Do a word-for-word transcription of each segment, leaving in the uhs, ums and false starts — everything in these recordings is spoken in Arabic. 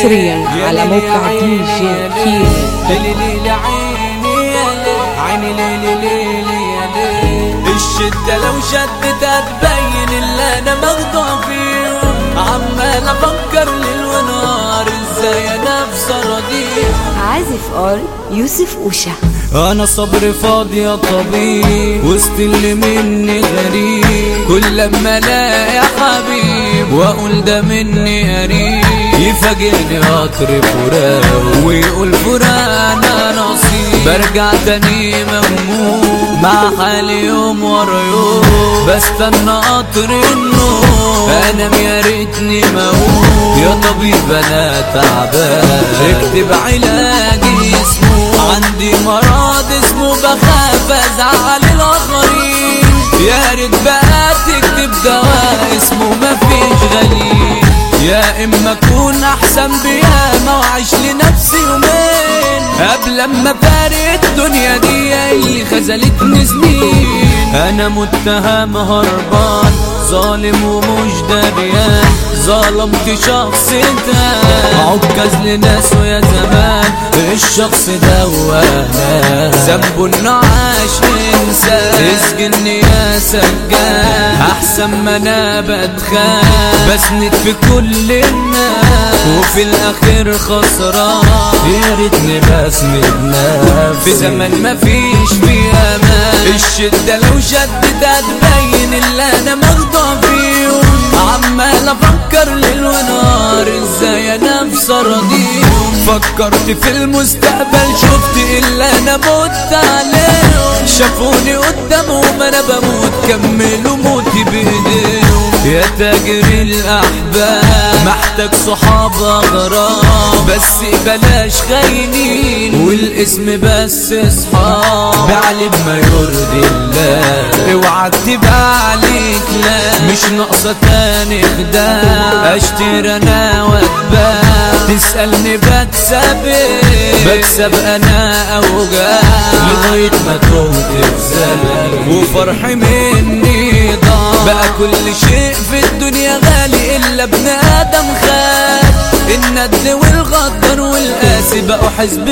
حصريا على موقع دي جي كيمو. الشدة لو شدت هتبين اللي انا مخدوع فيهم، عمال افكر ليل ونهار ازاي انا في راضيه. عازف اول يوسف اوشا. انا صبري فاضي يا طبيب وسط اللي مني غريب، كل لما الاقي حبيب واقول ده مني قريب يفاجئني قطر فراق ويقول فراقنا نصيب. برجع تاني مهموم مع حالي يوم ورا يوم، بستنى قطر النوم انام يا ريتني موت. يا طبيب انا تعبان اكتب علاجي اسمه، عندي مرض اسمه بخاف ازعل الاخرين. يا ريت بقى تكتب دواء اسمه مفيش غليل، يا اما اكون احسن بياما واعيش لنفسي يومين قبل ما فارق الدنيا دي اللي خذلتني سنين. انا متهم هربان ظالم ومش دريان، ظلمت شخص تاني عكز لناس ويا زمان الشخص ده وانا ذنبه انه عاش انسان. اسجني يا سجان احسن ما انا بتخان، بسند في كل الناس وفي الاخير خسران. يا ريتني بسند نفسي في زمن مفيش فيه امان. الشدة لو شدت هتبين اللي انا مخدوع فيهم، عمال افكر ليل ونهار ازاي انا في راضيهم. فكرت في المستقبل شفت اللي انا مت عليهم، شافوني قدامهم انا بموت كملوا موتي بايديهم. يا تاجر الاحباب محتاج صحاب اغراب، بس بلاش خاينين والاسم بس اصحاب. بعلم ما يرضي الله اوعى تبقى عليك لا، مش ناقصه تاني خداع اشتري انا واتباع. تسألني بكسب ايه؟ بكسب انا اوجاع لغاية ما تهت في زمن وفرحي مني ضاع. بقى كل شيء في الدنيا غالي الا ابن ادم خان. الند والغدر والقاسي بقوا حزب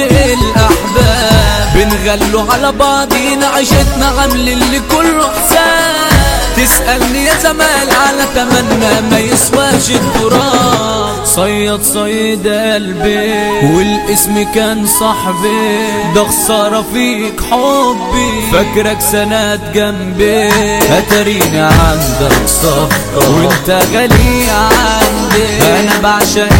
الاحباب، بنغلوا على بعضينا عيشتنا عامل اللي كله حساب. تسألني يا زمان على تمنى ما يسواش التراب. صيد صيد قلبي والاسم كان صاحبي، ده خسارة فيك حبي فاكرك سند جنبي. اتريني عندك صفقة وانت غالي عندي، انا بعشق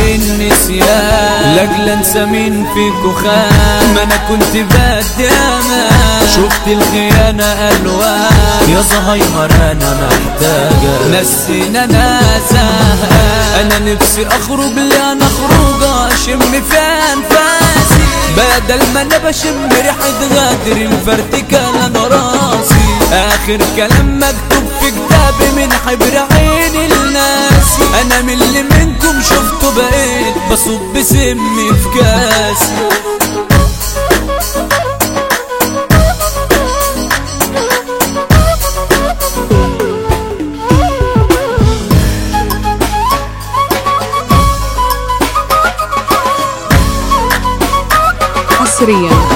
النسيان لاجل انسى مين فيكو خان. ما انا كنت بدي امان شفت الخيانة الوان. يا زهايمر انا محتاجة نسينا انا زهقان، انا نفسي اخرج لي انا خروجة اشم فيها انفاسي، بدل ما انا بشم ريحة غادر مفرتكة انا راسي. اخر كلام مكتوب في كتابي من حبر عين الناس، انا من اللي منكم شفته بقيت بصب سمي في كاسي. حصريا